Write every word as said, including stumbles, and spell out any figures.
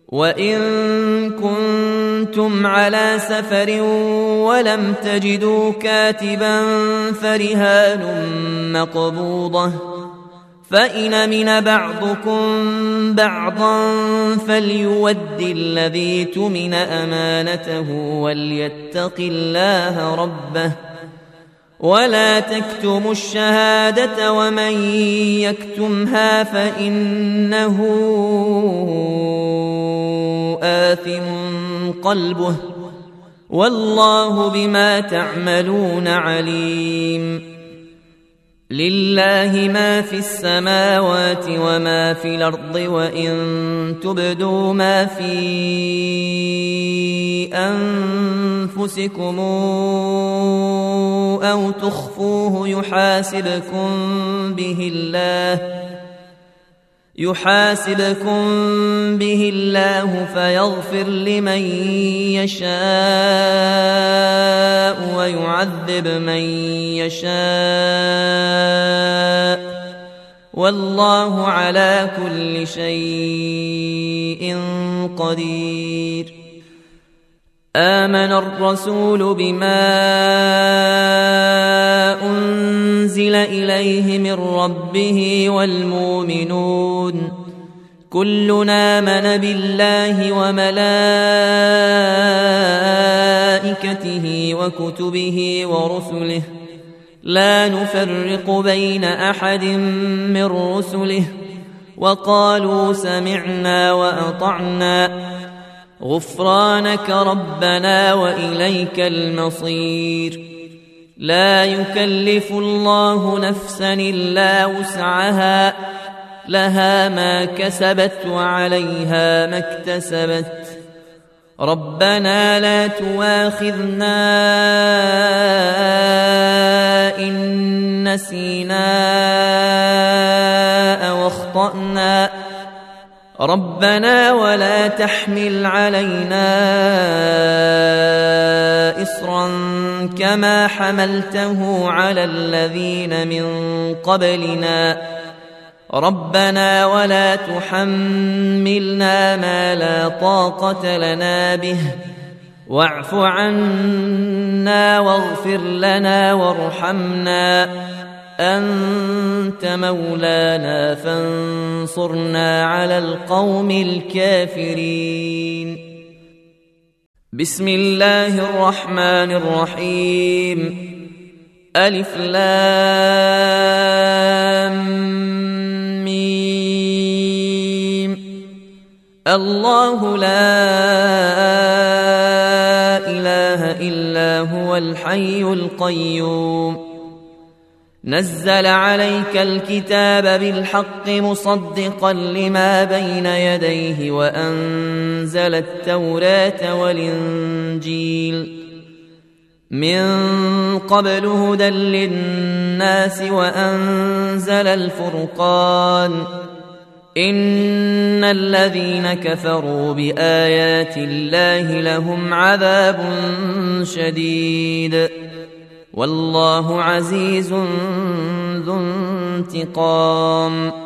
وإن كنتم على سفر ولم تجدوا كاتبا فرهان مقبوضة، فإن أمن بعضكم بعضا فليؤد الذي اؤتمن أمانته وليتق الله ربه، ولا تكتموا الشهادة ومن يكتمها فإنه آثم قلبه، والله بما تعملون عليم. لله ما في السماوات وما في الأرض، وإن تبدوا ما في أنفسكم أو تخفوه يحاسبكم به الله يحاسبكم به الله فيغفر لمن يشاء ويعذب من يشاء، والله على كل شيء قدير. آمن الرسول بما أنزل إليه من ربه والمؤمنون كلنا آمن بالله وملائكته وكتبه ورسله لا نفرق بين أحد من رسله، وقالوا سمعنا وأطعنا غفرانك ربنا وإليك المصير. لا يكلف الله نفسا إلا وسعها، لها ما كسبت وعليها ما اكتسبت. ربنا لا تؤاخذنا إن نسينا أو أخطأنا، ربنا ولا تحمل علينا إصرا كما حملته على الذين من قبلنا، ربنا ولا تحملنا ما لا طاقة لنا به، واعف عنا واغفر لنا وارحمنا، أنت مولانا فانصرنا على القوم الكافرين. بسم الله الرحمن الرحيم. ألف لام ميم. الله لا إله إلا هو الحي القيوم، نزل عليك الكتاب بالحق مصدقا لما بين يديه وأنزل التوراة والإنجيل من قبل هدى للناس وأنزل الفرقان، إن الذين كفروا بآيات الله لهم عذاب شديد، والله عزيز ذو انتقام.